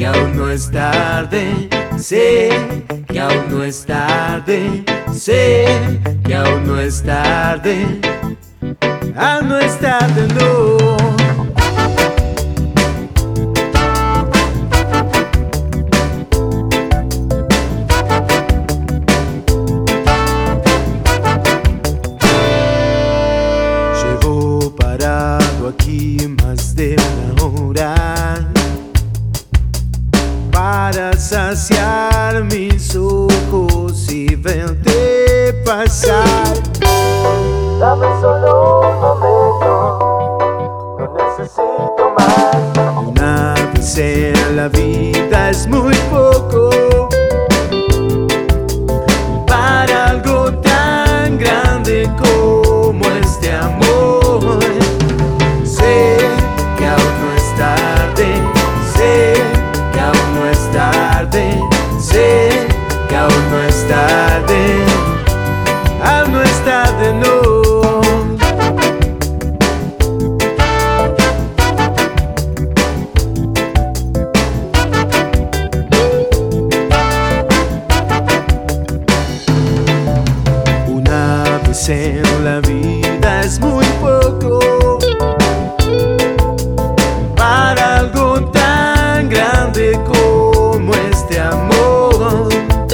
que aún no es tarde, sé que aún no es tarde, sé que aún no es tarde, aún no es tarde, no. Llevo parado aquí más de una hora para saciar mis ojos y verte pasar. Dame solo un momento, no necesito más. Una vez en la vida es muy poco para algo tan grande como este amor. Sé que aún no es tarde, sé que aún no es tarde, sé que aún no es tarde, aún no es tarde, no. Una vez en la vida es muy poco para algo tan grande como este amor.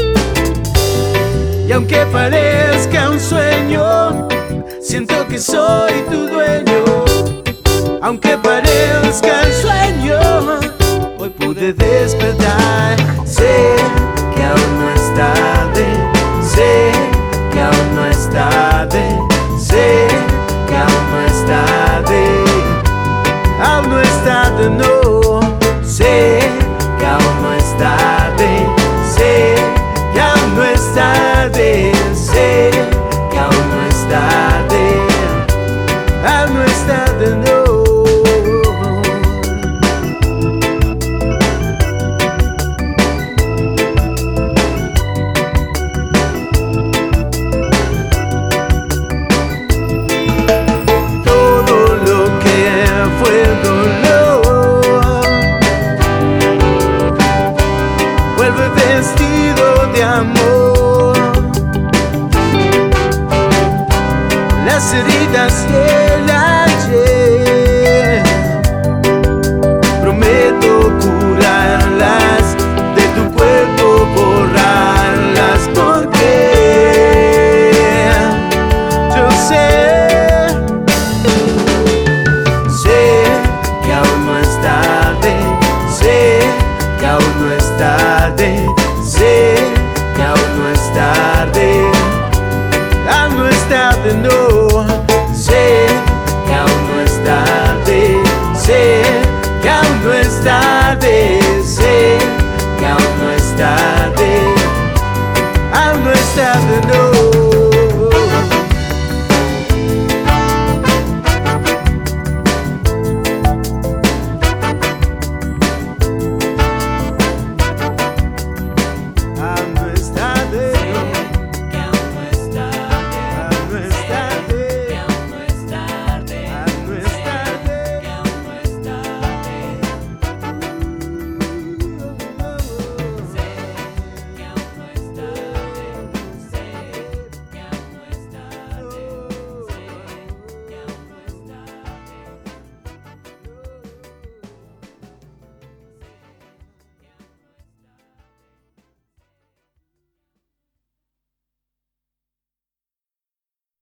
Y aunque parezca un sueño, siento que soy tu dueño. Aunque parezca un sueño, hoy pude despertar. Sé que aún no es tarde, sé que aún no es tarde, sé que aún no es tarde, aún no es tarde, no.